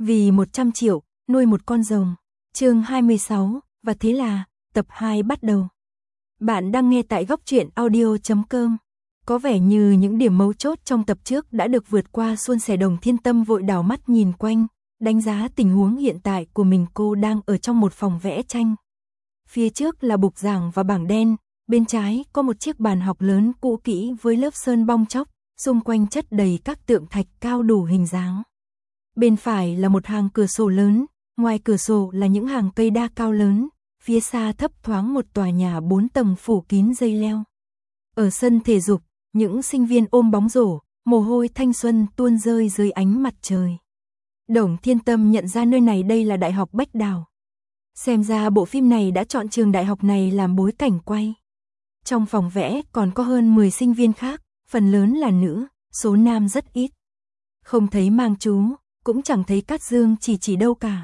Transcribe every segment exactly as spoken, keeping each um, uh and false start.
Vì một trăm triệu, nuôi một con rồng. Chương hai mươi sáu, và thế là, tập hai bắt đầu. Bạn đang nghe tại góc truyện audio chấm com. Có vẻ như những điểm mấu chốt trong tập trước đã được vượt qua suôn sẻ. Đồng Thiên Tâm vội đảo mắt nhìn quanh, đánh giá tình huống hiện tại của mình. Cô đang ở trong một phòng vẽ tranh. Phía trước là bục giảng và bảng đen, bên trái có một chiếc bàn học lớn cũ kỹ với lớp sơn bong tróc, xung quanh chất đầy các tượng thạch cao đủ hình dáng. Bên phải là một hàng cửa sổ lớn, ngoài cửa sổ là những hàng cây đa cao lớn, phía xa thấp thoáng một tòa nhà bốn tầng phủ kín dây leo. Ở sân thể dục, những sinh viên ôm bóng rổ, mồ hôi thanh xuân tuôn rơi dưới ánh mặt trời. Đồng Thiên Tâm nhận ra nơi này đây là Đại học Bách Đào. Xem ra bộ phim này đã chọn trường đại học này làm bối cảnh quay. Trong phòng vẽ còn có hơn mười sinh viên khác, phần lớn là nữ, số nam rất ít. Không thấy Mang Chú, cũng chẳng thấy Cát Dương Chỉ Chỉ đâu cả.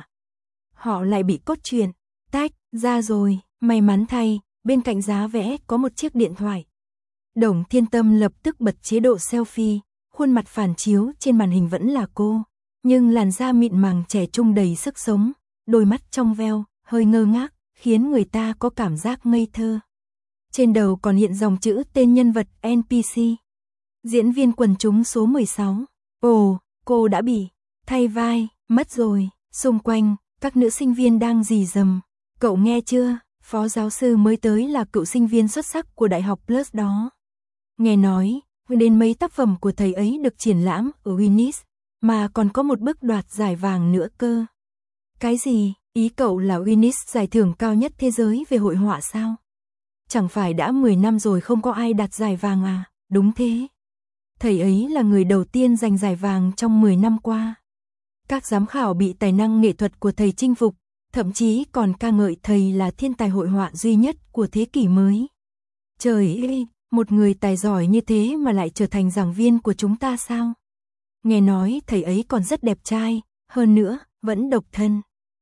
Họ lại bị cốt truyện tách ra rồi. May mắn thay, bên cạnh giá vẽ có một chiếc điện thoại. Đồng Thiên Tâm lập tức bật chế độ selfie, khuôn mặt phản chiếu trên màn hình vẫn là cô, nhưng làn da mịn màng trẻ trung đầy sức sống, đôi mắt trong veo, hơi ngơ ngác, khiến người ta có cảm giác ngây thơ. Trên đầu còn hiện dòng chữ tên nhân vật en pê xê. Diễn viên quần chúng số mười sáu. Ồ, cô đã bị thay vai, mất rồi. Xung quanh, các nữ sinh viên đang rì rầm. Cậu nghe chưa, phó giáo sư mới tới là cựu sinh viên xuất sắc của Đại học Plus đó. Nghe nói, đến mấy tác phẩm của thầy ấy được triển lãm ở Guinness, mà còn có một bức đoạt giải vàng nữa cơ. Cái gì, ý cậu là Guinness giải thưởng cao nhất thế giới về hội họa sao? Chẳng phải đã mười năm rồi không có ai đạt giải vàng à? Đúng thế. Thầy ấy là người đầu tiên giành giải vàng trong mười năm qua. Các giám khảo bị tài năng nghệ thuật của thầy chinh phục, thậm chí còn ca ngợi thầy là thiên tài hội họa duy nhất của thế kỷ mới. Trời ơi, một người tài giỏi như thế mà lại trở thành giảng viên của chúng ta sao? Nghe nói thầy ấy còn rất đẹp trai, hơn nữa, vẫn độc thân.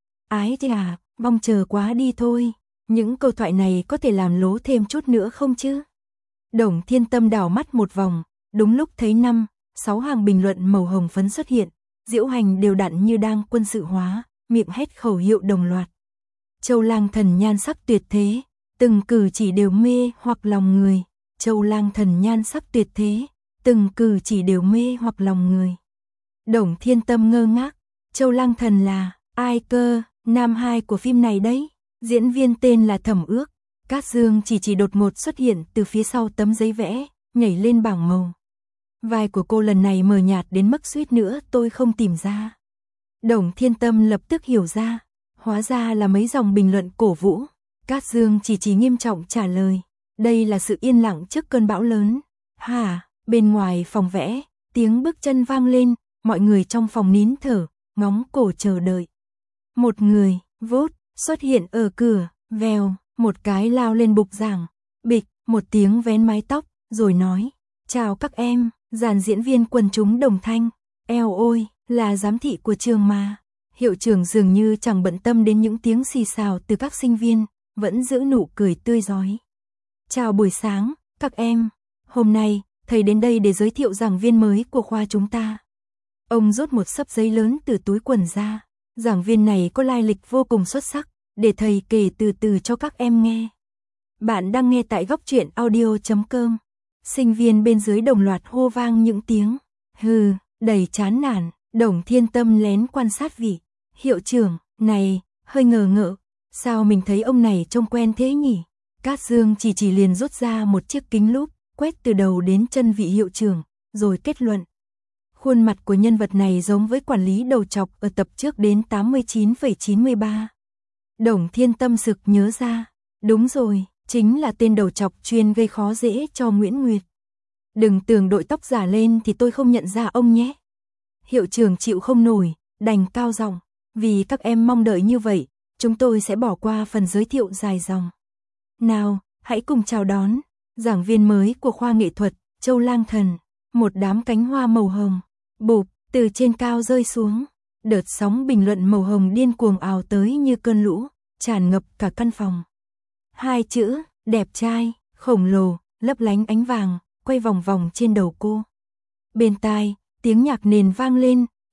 Ái chà, mong chờ quá đi thôi. Những câu thoại này có thể làm lố thêm chút nữa không chứ? Đồng Thiên Tâm đảo mắt một vòng, đúng lúc thấy năm, sáu hàng bình luận màu hồng phấn xuất hiện, diễu hành đều đặn như đang quân sự hóa, miệng hét khẩu hiệu đồng loạt. Châu Lang Thần nhan sắc tuyệt thế, từng cử chỉ đều mê hoặc lòng người. Châu Lang Thần nhan sắc tuyệt thế, từng cử chỉ đều mê hoặc lòng người. Đồng Thiên Tâm ngơ ngác, Châu Lang Thần là ai cơ? Nam hai của phim này đấy. Diễn viên tên là Thẩm Ước. Cát Dương Chỉ Chỉ đột ngột xuất hiện từ phía sau tấm giấy vẽ, nhảy lên bảng màu. Vai của cô lần này mờ nhạt đến mức suýt nữa tôi không tìm ra. Đồng Thiên Tâm lập tức hiểu ra, hóa ra là mấy dòng bình luận cổ vũ. Cát Dương Chỉ Chỉ nghiêm trọng trả lời, đây là sự yên lặng trước cơn bão lớn. Hả? Bên ngoài phòng vẽ, tiếng bước chân vang lên, mọi người trong phòng nín thở, ngóng cổ chờ đợi. Một người, vút, xuất hiện ở cửa, vèo, một cái lao lên bục giảng, bịch, một tiếng vén mái tóc, rồi nói, chào các em, dàn diễn viên quần chúng đồng thanh, eo ôi, là giám thị của trường mà. Hiệu trưởng dường như chẳng bận tâm đến những tiếng xì xào từ các sinh viên, vẫn giữ nụ cười tươi rói. Chào buổi sáng, các em, hôm nay, thầy đến đây để giới thiệu giảng viên mới của khoa chúng ta. Ông rút một xấp giấy lớn từ túi quần ra, giảng viên này có lai lịch vô cùng xuất sắc, để thầy kể từ từ cho các em nghe. Bạn đang nghe tại góc truyện audio chấm com. Sinh viên bên dưới đồng loạt hô vang những tiếng hừ, đầy chán nản. Đồng Thiên Tâm lén quan sát vị hiệu trưởng này, hơi ngờ ngợ, sao mình thấy ông này trông quen thế nhỉ? Cát Dương Chỉ Chỉ liền rút ra một chiếc kính lúp, quét từ đầu đến chân vị hiệu trưởng, rồi kết luận. Khuôn mặt của nhân vật này giống với quản lý đầu trọc ở tập trước đến tám mươi chín phẩy chín mươi ba. Đồng Thiên Tâm sực nhớ ra, đúng rồi, chính là tên đầu trọc chuyên gây khó dễ cho Nguyễn Nguyệt. Đừng tưởng đội tóc giả lên thì tôi không nhận ra ông nhé. Hiệu trưởng chịu không nổi, đành cao giọng, vì các em mong đợi như vậy, chúng tôi sẽ bỏ qua phần giới thiệu dài dòng. Nào, hãy cùng chào đón giảng viên mới của khoa nghệ thuật, Châu Lang Thần. Một đám cánh hoa màu hồng, bụp, từ trên cao rơi xuống. Đợt sóng bình luận màu hồng điên cuồng ào tới như cơn lũ, tràn ngập cả căn phòng. Hai chữ, đẹp trai, khổng lồ, lấp lánh ánh vàng, quay vòng vòng trên đầu cô. Bên tai, tiếng nhạc nền vang lên,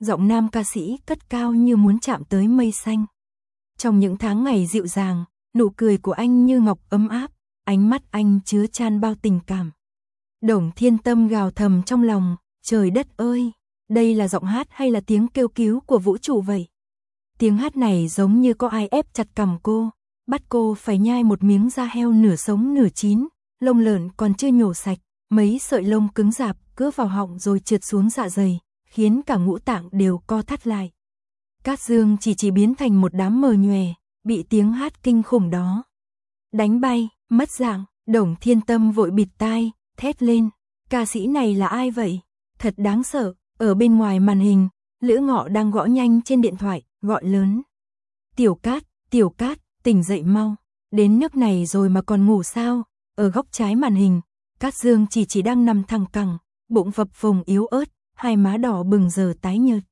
giọng nam ca sĩ cất cao như muốn chạm tới mây xanh. Trong những tháng ngày dịu dàng, nụ cười của anh như ngọc ấm áp, ánh mắt anh chứa chan bao tình cảm. Đồng Thiên Tâm gào thầm trong lòng, trời đất ơi, đây là giọng hát hay là tiếng kêu cứu của vũ trụ vậy? Tiếng hát này giống như có ai ép chặt cằm cô, bắt cô phải nhai một miếng da heo nửa sống nửa chín, lông lợn còn chưa nhổ sạch, mấy sợi lông cứng rạp cứ vào họng rồi trượt xuống dạ dày, khiến cả ngũ tạng đều co thắt lại. Cát Dương chỉ chỉ biến thành một đám mờ nhòe, bị tiếng hát kinh khủng đó đánh bay, mất dạng. Đồng Thiên Tâm vội bịt tai, thét lên, ca sĩ này là ai vậy? Thật đáng sợ. Ở bên ngoài màn hình, Lữ Ngọ đang gõ nhanh trên điện thoại, gọi lớn. Tiểu Cát, Tiểu Cát, tỉnh dậy mau. Đến nước này rồi mà còn ngủ sao? Ở góc trái màn hình, Cát Dương chỉ chỉ đang nằm thẳng cẳng, bụng phập phồng yếu ớt, hai má đỏ bừng giờ tái nhợt.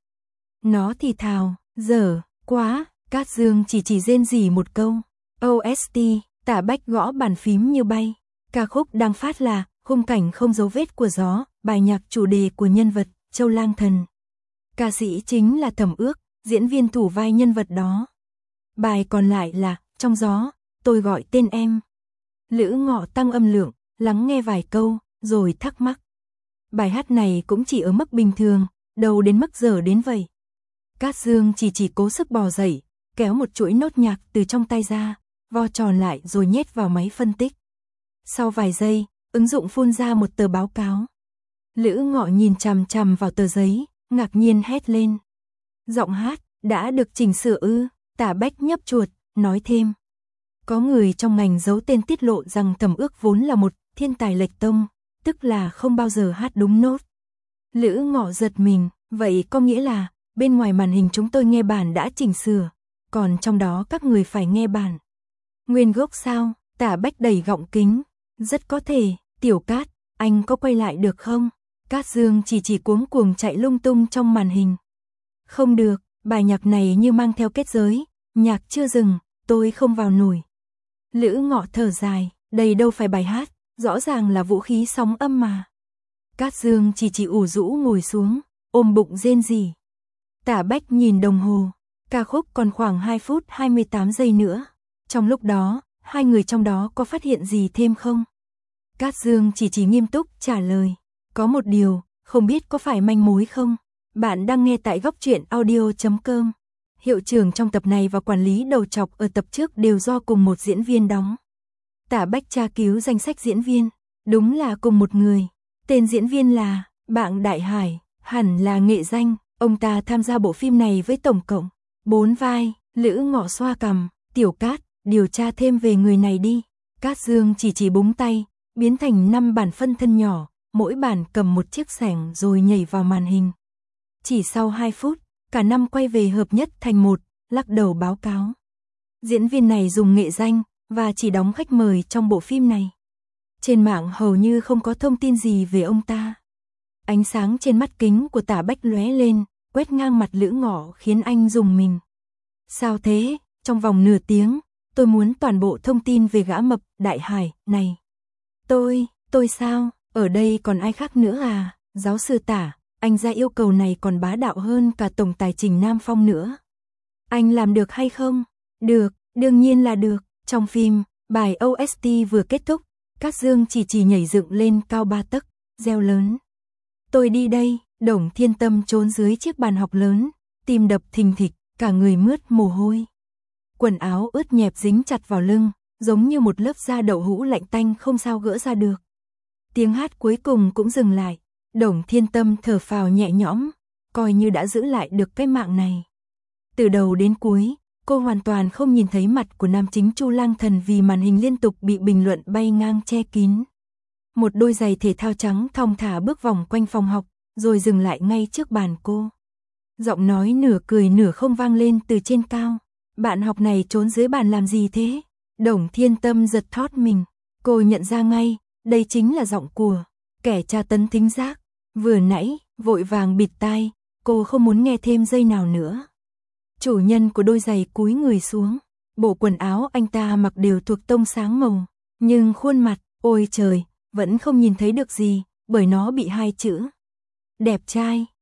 Nó thì thào, dở, quá. Cát Dương chỉ chỉ rên rỉ một câu. ô ét tê, Tả Bách gõ bàn phím như bay. Ca khúc đang phát là Khung cảnh không dấu vết của gió, bài nhạc chủ đề của nhân vật Châu Lang Thần. Ca sĩ chính là Thẩm Ước, diễn viên thủ vai nhân vật đó. Bài còn lại là Trong gió, tôi gọi tên em. Lữ Ngọ tăng âm lượng, lắng nghe vài câu, rồi thắc mắc. Bài hát này cũng chỉ ở mức bình thường, đâu đến mức dở đến vậy. Cát Dương chỉ chỉ cố sức bò dậy, kéo một chuỗi nốt nhạc từ trong tay ra, vo tròn lại rồi nhét vào máy phân tích. Sau vài giây, ứng dụng phun ra một tờ báo cáo. Lữ Ngọ nhìn chằm chằm vào tờ giấy, ngạc nhiên hét lên. Giọng hát, đã được chỉnh sửa ư? Tả Bách nhấp chuột, nói thêm. Có người trong ngành giấu tên tiết lộ rằng Thẩm Ước vốn là một thiên tài lệch tông, tức là không bao giờ hát đúng nốt. Lữ Ngọ giật mình, vậy có nghĩa là, bên ngoài màn hình chúng tôi nghe bản đã chỉnh sửa, còn trong đó các người phải nghe bản nguyên gốc sao? Tả Bách đẩy gọng kính. Rất có thể. Tiểu Cát, anh có quay lại được không? Cát Dương chỉ chỉ cuống cuồng chạy lung tung trong màn hình. Không được, bài nhạc này như mang theo kết giới, nhạc chưa dừng, tôi không vào nổi. Lữ Ngọ thở dài, đây đâu phải bài hát, rõ ràng là vũ khí sóng âm mà. Cát Dương chỉ chỉ ủ rũ ngồi xuống, ôm bụng rên rỉ. Tả Bách nhìn đồng hồ, ca khúc còn khoảng hai phút hai mươi tám giây nữa. Trong lúc đó, hai người trong đó có phát hiện gì thêm không? Cát Dương chỉ chỉ nghiêm túc trả lời. Có một điều, không biết có phải manh mối không? Bạn đang nghe tại góc truyện audio chấm com. Hiệu trưởng trong tập này và quản lý đầu chọc ở tập trước đều do cùng một diễn viên đóng. Tả Bách tra cứu danh sách diễn viên. Đúng là cùng một người. Tên diễn viên là Bạng Đại Hải, hẳn là nghệ danh. Ông ta tham gia bộ phim này với tổng cộng bốn vai. Lữ Ngọ xoa cằm. Tiểu Cát, điều tra thêm về người này đi. Cát Dương chỉ chỉ búng tay, biến thành năm bản phân thân nhỏ, mỗi bản cầm một chiếc xẻng rồi nhảy vào màn hình. Chỉ sau hai phút, cả năm quay về hợp nhất thành một, lắc đầu báo cáo. Diễn viên này dùng nghệ danh, và chỉ đóng khách mời trong bộ phim này. Trên mạng hầu như không có thông tin gì về ông ta. Ánh sáng trên mắt kính của Tả Bách lóe lên, quét ngang mặt Lữ Ngọ khiến anh rùng mình. Sao thế? Trong vòng nửa tiếng, tôi muốn toàn bộ thông tin về gã mập Đại Hải này. Tôi, tôi sao? Ở đây còn ai khác nữa à? Giáo sư Tả, anh ra yêu cầu này còn bá đạo hơn cả Tổng Tài Trình Nam Phong nữa. Anh làm được hay không? Được, đương nhiên là được. Trong phim, bài ô ét tê vừa kết thúc, Cát Dương chỉ chỉ nhảy dựng lên cao ba tấc, reo lớn. Tôi đi đây. Đồng Thiên Tâm trốn dưới chiếc bàn học lớn, tim đập thình thịch, cả người mướt mồ hôi. Quần áo ướt nhẹp dính chặt vào lưng, giống như một lớp da đậu hũ lạnh tanh không sao gỡ ra được. Tiếng hát cuối cùng cũng dừng lại, Đồng Thiên Tâm thở phào nhẹ nhõm, coi như đã giữ lại được cái mạng này. Từ đầu đến cuối, cô hoàn toàn không nhìn thấy mặt của nam chính Chu Lang Thần vì màn hình liên tục bị bình luận bay ngang che kín. Một đôi giày thể thao trắng thong thả bước vòng quanh phòng học, rồi dừng lại ngay trước bàn cô. Giọng nói nửa cười nửa không vang lên từ trên cao. Bạn học này trốn dưới bàn làm gì thế? Đồng Thiên Tâm giật thót mình. Cô nhận ra ngay, đây chính là giọng của kẻ tra tấn thính giác. Vừa nãy, vội vàng bịt tai, cô không muốn nghe thêm giây nào nữa. Chủ nhân của đôi giày cúi người xuống. Bộ quần áo anh ta mặc đều thuộc tông sáng màu. Nhưng khuôn mặt, ôi trời, vẫn không nhìn thấy được gì, bởi nó bị hai chữ đẹp trai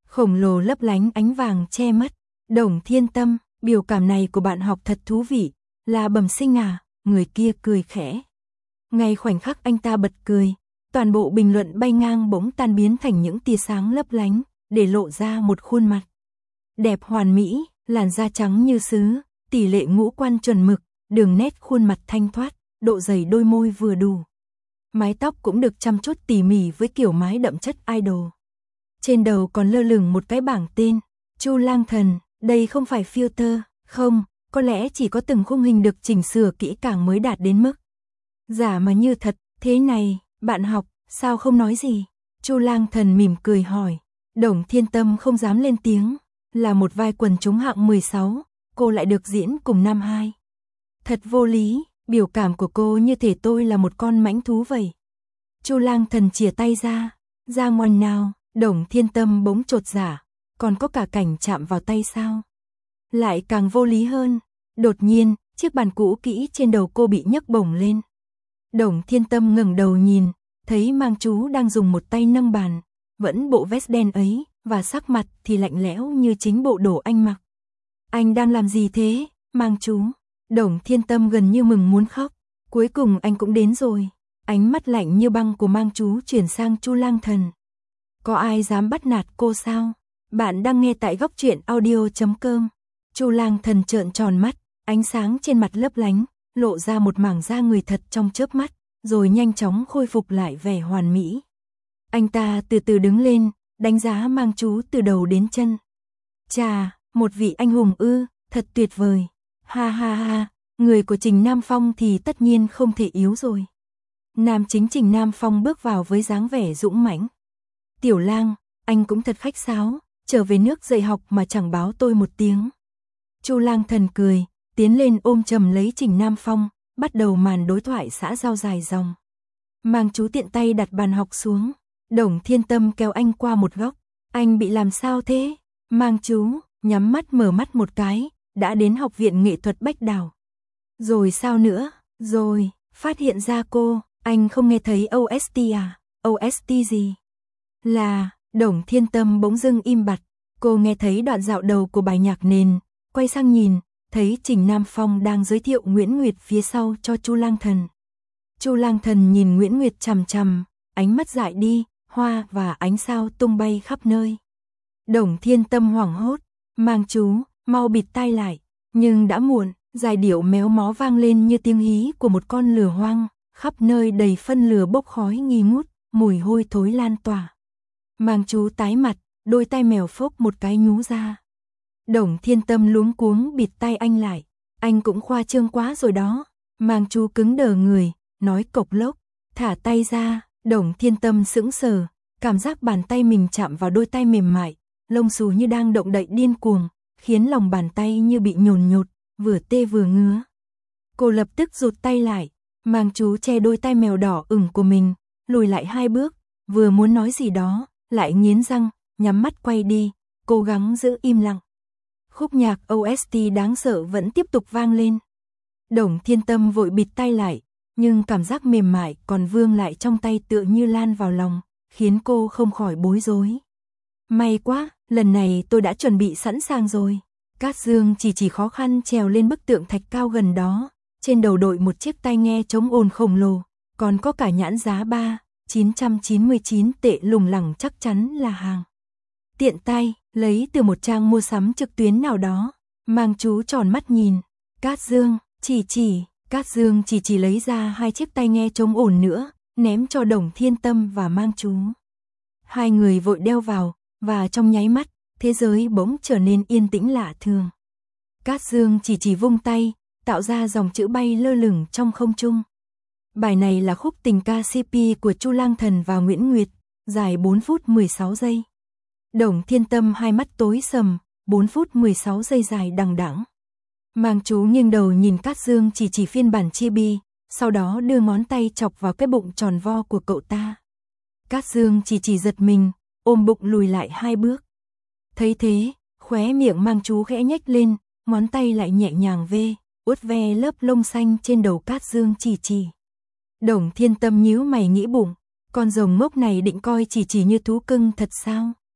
khổng lồ lấp lánh ánh vàng che mắt. Đồng Thiên Tâm, biểu cảm này của bạn học thật thú vị, là bẩm sinh à, người kia cười khẽ. Ngay khoảnh khắc anh ta bật cười, toàn bộ bình luận bay ngang bỗng tan biến thành những tia sáng lấp lánh, để lộ ra một khuôn mặt đẹp hoàn mỹ, làn da trắng như sứ, tỷ lệ ngũ quan chuẩn mực, đường nét khuôn mặt thanh thoát, độ dày đôi môi vừa đủ. Mái tóc cũng được chăm chút tỉ mỉ với kiểu mái đậm chất idol. Trên đầu còn lơ lửng một cái bảng tên, Chu Lang Thần, đây không phải filter, không, có lẽ chỉ có từng khung hình được chỉnh sửa kỹ càng mới đạt đến mức giả mà như thật. Thế này, bạn học, sao không nói gì? Chu Lang Thần mỉm cười hỏi. Đồng Thiên Tâm không dám lên tiếng, là một vai quần chúng hạng mười sáu, cô lại được diễn cùng nam hai. Thật vô lý, biểu cảm của cô như thể tôi là một con mãnh thú vậy. Chu Lang Thần chìa tay ra, ra ngoài nào. Đồng Thiên Tâm bỗng chột dạ, còn có cả cảnh chạm vào tay sao? Lại càng vô lý hơn. Đột nhiên, chiếc bàn cũ kỹ trên đầu cô bị nhấc bổng lên. Đồng Thiên Tâm ngẩng đầu nhìn, thấy Mang Chú đang dùng một tay nâng bàn, vẫn bộ vest đen ấy, và sắc mặt thì lạnh lẽo như chính bộ đồ anh mặc. Anh đang làm gì thế, Mang Chú? Đồng Thiên Tâm gần như mừng muốn khóc. Cuối cùng anh cũng đến rồi. Ánh mắt lạnh như băng của Mang Chú chuyển sang Chu Lang Thần. Có ai dám bắt nạt cô sao? Bạn đang nghe tại góc truyện audio chấm com. Chu Lang Thần trợn tròn mắt, ánh sáng trên mặt lấp lánh, lộ ra một mảng da người thật trong chớp mắt, rồi nhanh chóng khôi phục lại vẻ hoàn mỹ. Anh ta từ từ đứng lên, đánh giá Mang Chú từ đầu đến chân. Chà, một vị anh hùng ư, thật tuyệt vời. Ha ha ha, người của Trình Nam Phong thì tất nhiên không thể yếu rồi. Nam chính Trình Nam Phong bước vào với dáng vẻ dũng mãnh. Tiểu Lang, anh cũng thật khách sáo, trở về nước dạy học mà chẳng báo tôi một tiếng. Chu Lang Thần cười, tiến lên ôm chầm lấy Trình Nam Phong, bắt đầu màn đối thoại xã giao dài dòng. Mang Chú tiện tay đặt bàn học xuống, Đồng Thiên Tâm kéo anh qua một góc. Anh bị làm sao thế? Mang Chú nhắm mắt mở mắt một cái, đã đến Học viện Nghệ thuật Bách Đào. Rồi sao nữa? Rồi, phát hiện ra cô, anh không nghe thấy ô ét tê à? ô ét tê gì? Là, Đồng Thiên Tâm bỗng dưng im bặt, cô nghe thấy đoạn dạo đầu của bài nhạc nền, quay sang nhìn, thấy Trình Nam Phong đang giới thiệu Nguyễn Nguyệt phía sau cho Chu Lang Thần. Chu Lang Thần nhìn Nguyễn Nguyệt chằm chằm, ánh mắt dại đi, hoa và ánh sao tung bay khắp nơi. Đồng Thiên Tâm hoảng hốt, Mang Chú, mau bịt tai lại, nhưng đã muộn, giai điệu méo mó vang lên như tiếng hí của một con lừa hoang, khắp nơi đầy phân lửa bốc khói nghi ngút, mùi hôi thối lan tỏa. Mang Chú tái mặt, đôi tay mèo phốc một cái nhú ra. Đồng Thiên Tâm luống cuống bịt tay anh lại, anh cũng khoa trương quá rồi đó. Mang Chú cứng đờ người, nói cộc lốc, thả tay ra. Đồng Thiên Tâm sững sờ, cảm giác bàn tay mình chạm vào đôi tay mềm mại, lông xù như đang động đậy điên cuồng, khiến lòng bàn tay như bị nhồn nhột, vừa tê vừa ngứa. Cô lập tức rụt tay lại, Mang Chú che đôi tay mèo đỏ ửng của mình, lùi lại hai bước, vừa muốn nói gì đó, lại nghiến răng, nhắm mắt quay đi, cố gắng giữ im lặng. Khúc nhạc ô ét tê đáng sợ vẫn tiếp tục vang lên. Đồng Thiên Tâm vội bịt tay lại, nhưng cảm giác mềm mại còn vương lại trong tay tựa như lan vào lòng, khiến cô không khỏi bối rối. May quá, lần này tôi đã chuẩn bị sẵn sàng rồi. Cát Dương chỉ chỉ khó khăn trèo lên bức tượng thạch cao gần đó, trên đầu đội một chiếc tai nghe chống ồn khổng lồ, còn có cả nhãn giá ba nghìn chín trăm chín mươi chín tệ lủng lẳng chắc chắn là hàng tiện tay, lấy từ một trang mua sắm trực tuyến nào đó. Mang Chú tròn mắt nhìn, Cát Dương, chỉ chỉ, Cát Dương chỉ chỉ lấy ra hai chiếc tai nghe chống ồn nữa, ném cho Đồng Thiên Tâm và Mang Chú. Hai người vội đeo vào, và trong nháy mắt, thế giới bỗng trở nên yên tĩnh lạ thường. Cát Dương chỉ chỉ vung tay, tạo ra dòng chữ bay lơ lửng trong không trung. Bài này là khúc tình ca xê pê của Chu Lang Thần và Nguyễn Nguyệt, dài bốn phút mười sáu giây. Đồng Thiên Tâm hai mắt tối sầm, bốn phút mười sáu giây dài đằng đẵng. Mang Chú nghiêng đầu nhìn Cát Dương chỉ chỉ phiên bản chibi, sau đó đưa ngón tay chọc vào cái bụng tròn vo của cậu ta. Cát Dương chỉ chỉ giật mình, ôm bụng lùi lại hai bước. Thấy thế, khóe miệng Mang Chú khẽ nhếch lên, ngón tay lại nhẹ nhàng vê, uốt ve lớp lông xanh trên đầu Cát Dương chỉ chỉ. Đồng Thiên Tâm nhíu mày nghĩ bụng, con rồng ngốc này định coi chỉ chỉ như thú cưng thật sao?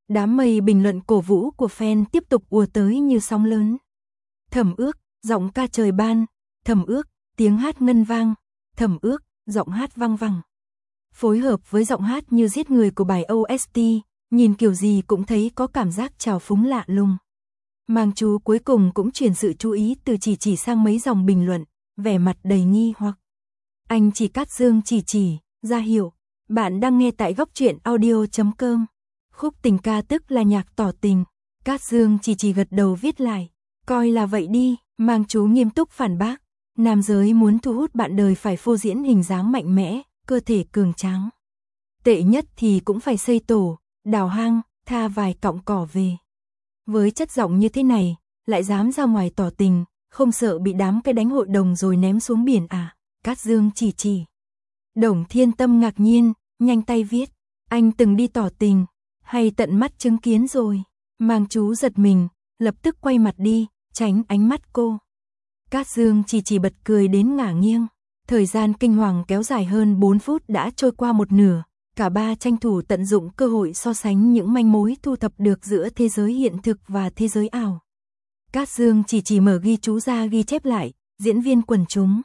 Đám mây bình luận cổ vũ của fan tiếp tục ùa tới như sóng lớn. Thẩm Ước, giọng ca trời ban, Thẩm Ước, tiếng hát ngân vang, Thẩm Ước, giọng hát vang vẳng. Phối hợp với giọng hát như giết người của bài ô ét tê, nhìn kiểu gì cũng thấy có cảm giác trào phúng lạ lùng. Mang chú cuối cùng cũng chuyển sự chú ý từ Chỉ Chỉ sang mấy dòng bình luận, vẻ mặt đầy nghi hoặc. Anh chỉ Cát Dương Chỉ Chỉ, ra hiệu, bạn đang nghe tại góc truyện audio chấm com. Khúc tình ca tức là nhạc tỏ tình, Cát Dương Chỉ Chỉ gật đầu viết lại, coi là vậy đi, Mang chú nghiêm túc phản bác. Nam giới muốn thu hút bạn đời phải phô diễn hình dáng mạnh mẽ, cơ thể cường tráng. Tệ nhất thì cũng phải xây tổ, đào hang, tha vài cọng cỏ về. Với chất giọng như thế này, lại dám ra ngoài tỏ tình, không sợ bị đám cái đánh hội đồng rồi ném xuống biển à? Cát Dương Chỉ Chỉ. Đồng Thiên Tâm ngạc nhiên, nhanh tay viết, anh từng đi tỏ tình, hay tận mắt chứng kiến rồi. Mang chú giật mình, lập tức quay mặt đi, tránh ánh mắt cô. Cát Dương Chỉ Chỉ bật cười đến ngả nghiêng. Thời gian kinh hoàng kéo dài hơn bốn phút đã trôi qua một nửa. Cả ba tranh thủ tận dụng cơ hội so sánh những manh mối thu thập được giữa thế giới hiện thực và thế giới ảo. Cát Dương Chỉ Chỉ mở ghi chú ra ghi chép lại, diễn viên quần chúng.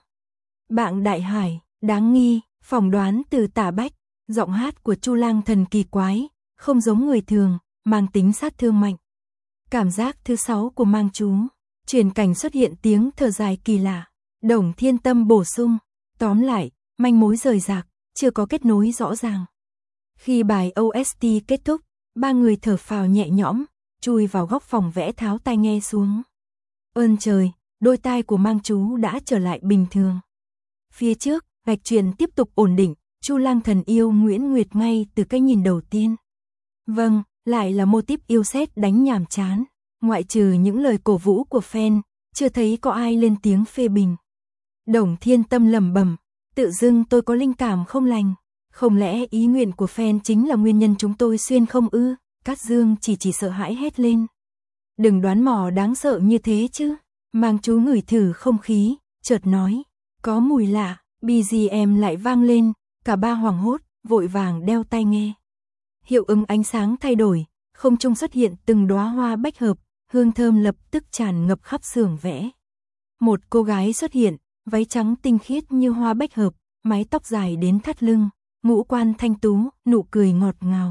Bạn Đại Hải, đáng nghi, phỏng đoán từ Tả Bách, giọng hát của Chu Lang Thần kỳ quái, không giống người thường, mang tính sát thương mạnh. Cảm giác thứ sáu của Mang chú, chuyển cảnh xuất hiện tiếng thở dài kỳ lạ. Đồng Thiên Tâm bổ sung, tóm lại, manh mối rời rạc, chưa có kết nối rõ ràng. Khi bài ô ét tê kết thúc, ba người thở phào nhẹ nhõm, chui vào góc phòng vẽ tháo tai nghe xuống. Ơn trời, đôi tai của Mang chú đã trở lại bình thường. Phía trước, gạch chuyện tiếp tục ổn định, Chu Lang Thần yêu Nguyễn Nguyệt ngay từ cái nhìn đầu tiên. Vâng, lại là mô típ yêu sét đánh nhàm chán, ngoại trừ những lời cổ vũ của fan, chưa thấy có ai lên tiếng phê bình. Đồng Thiên Tâm lẩm bẩm, tự dưng tôi có linh cảm không lành, không lẽ ý nguyện của fan chính là nguyên nhân chúng tôi xuyên không ư? Cát Dương Chỉ Chỉ sợ hãi hét lên. Đừng đoán mò đáng sợ như thế chứ. Mang chú ngửi thử không khí, chợt nói, có mùi lạ, bê giê em lại vang lên, cả ba hoảng hốt, vội vàng đeo tai nghe. Hiệu ứng ánh sáng thay đổi, không trung xuất hiện từng đóa hoa bách hợp, hương thơm lập tức tràn ngập khắp xưởng vẽ. Một cô gái xuất hiện, váy trắng tinh khiết như hoa bách hợp, mái tóc dài đến thắt lưng, ngũ quan thanh tú, nụ cười ngọt ngào.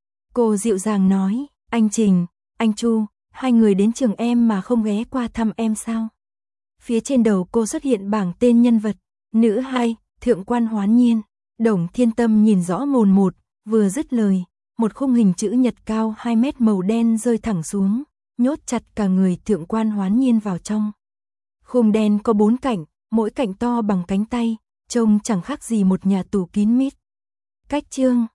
Cô dịu dàng nói, anh Trình, anh Chu, hai người đến trường em mà không ghé qua thăm em sao? Phía trên đầu cô xuất hiện bảng tên nhân vật, nữ hai, Thượng quan Hoán Nhiên. Đồng Thiên Tâm nhìn rõ mồn một, vừa dứt lời, một khung hình chữ nhật cao hai mét màu đen rơi thẳng xuống, nhốt chặt cả người Thượng quan Hoán Nhiên vào trong. Khung đen có bốn cạnh, mỗi cạnh to bằng cánh tay, trông chẳng khác gì một nhà tù kín mít. Cách chương